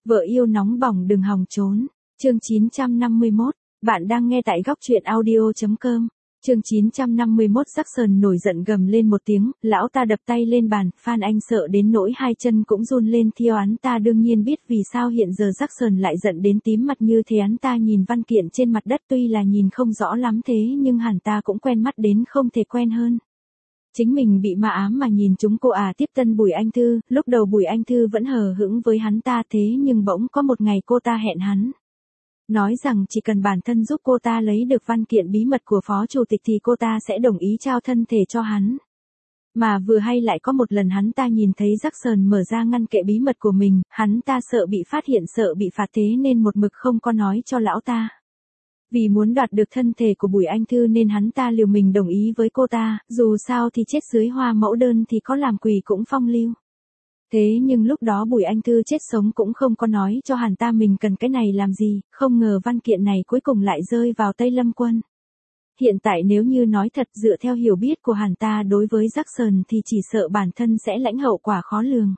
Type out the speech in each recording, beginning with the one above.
Vợ yêu nóng bỏng đừng hòng trốn. Chương 951, bạn đang nghe tại góc truyện audio.com. Chương 951 Jackson nổi giận gầm lên một tiếng, lão ta đập tay lên bàn, Phan Anh sợ đến nỗi hai chân cũng run lên theo hắn ta đương nhiên biết vì sao hiện giờ Jackson lại giận đến tím mặt như thế hắn ta nhìn văn kiện trên mặt đất tuy là nhìn không rõ lắm thế nhưng hẳn ta cũng quen mắt đến không thể quen hơn. Chính mình bị ma ám mà nhìn chúng cô à tiếp tân Bùi Anh Thư, lúc đầu Bùi Anh Thư vẫn hờ hững với hắn ta thế nhưng bỗng có một ngày cô ta hẹn hắn. Nói rằng chỉ cần bản thân giúp cô ta lấy được văn kiện bí mật của phó chủ tịch thì cô ta sẽ đồng ý trao thân thể cho hắn. Mà vừa hay lại có một lần hắn ta nhìn thấy Jackson mở ra ngăn kệ bí mật của mình, hắn ta sợ bị phát hiện sợ bị phạt thế nên một mực không có nói cho lão ta. Vì muốn đoạt được thân thể của Bùi Anh Thư nên hắn ta liều mình đồng ý với cô ta, dù sao thì chết dưới hoa mẫu đơn thì có làm quỷ cũng phong lưu. Thế nhưng lúc đó Bùi Anh Thư chết sống cũng không có nói cho hắn ta mình cần cái này làm gì, không ngờ văn kiện này cuối cùng lại rơi vào tay Lâm Quân. Hiện tại nếu như nói thật dựa theo hiểu biết của hắn ta đối với Jackson thì chỉ sợ bản thân sẽ lãnh hậu quả khó lường.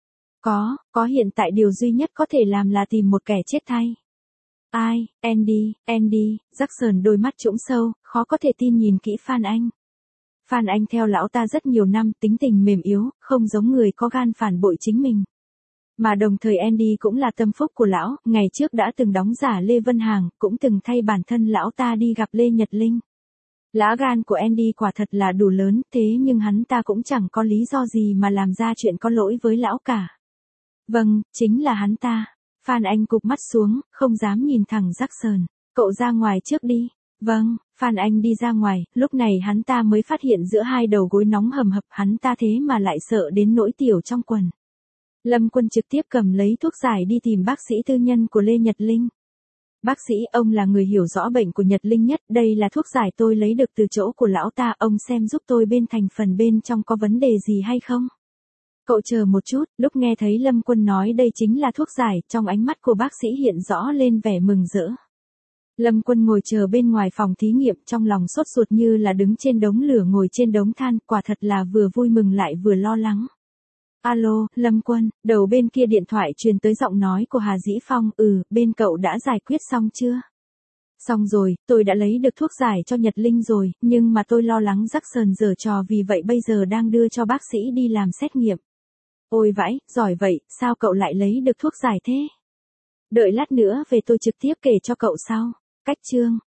Có hiện tại điều duy nhất có thể làm là tìm một kẻ chết thay. Ai, Andy, Jackson đôi mắt trũng sâu, khó có thể tin nhìn kỹ Phan Anh. Phan Anh theo lão ta rất nhiều năm, tính tình mềm yếu, không giống người có gan phản bội chính mình. Mà đồng thời Andy cũng là tâm phúc của lão, ngày trước đã từng đóng giả Lê Vân Hàng, cũng từng thay bản thân lão ta đi gặp Lê Nhật Linh. Lá gan của Andy quả thật là đủ lớn, thế nhưng hắn ta cũng chẳng có lý do gì mà làm ra chuyện có lỗi với lão cả. Vâng, chính là hắn ta. Phan Anh cụp mắt xuống, không dám nhìn thẳng Jackson. Cậu ra ngoài trước đi. Vâng, Phan Anh đi ra ngoài, lúc này hắn ta mới phát hiện giữa hai đầu gối nóng hầm hập hắn ta thế mà lại sợ đến nỗi tiểu trong quần. Lâm Quân trực tiếp cầm lấy thuốc giải đi tìm bác sĩ tư nhân của Lê Nhật Linh. Bác sĩ, ông là người hiểu rõ bệnh của Nhật Linh nhất, đây là thuốc giải tôi lấy được từ chỗ của lão ta, ông xem giúp tôi bên thành phần bên trong có vấn đề gì hay không? Cậu chờ một chút, lúc nghe thấy Lâm Quân nói đây chính là thuốc giải, trong ánh mắt của bác sĩ hiện rõ lên vẻ mừng rỡ. Lâm Quân ngồi chờ bên ngoài phòng thí nghiệm trong lòng sốt ruột như là đứng trên đống lửa ngồi trên đống than, quả thật là vừa vui mừng lại vừa lo lắng. Alo, Lâm Quân, đầu bên kia điện thoại truyền tới giọng nói của Hà Dĩ Phong, bên cậu đã giải quyết xong chưa? Xong rồi, tôi đã lấy được thuốc giải cho Nhật Linh rồi, nhưng mà tôi lo lắng Jackson giở trò vì vậy bây giờ đang đưa cho bác sĩ đi làm xét nghiệm. Ôi vãi, giỏi vậy, sao cậu lại lấy được thuốc giải thế? Đợi lát nữa về tôi trực tiếp kể cho cậu sau. Cách chương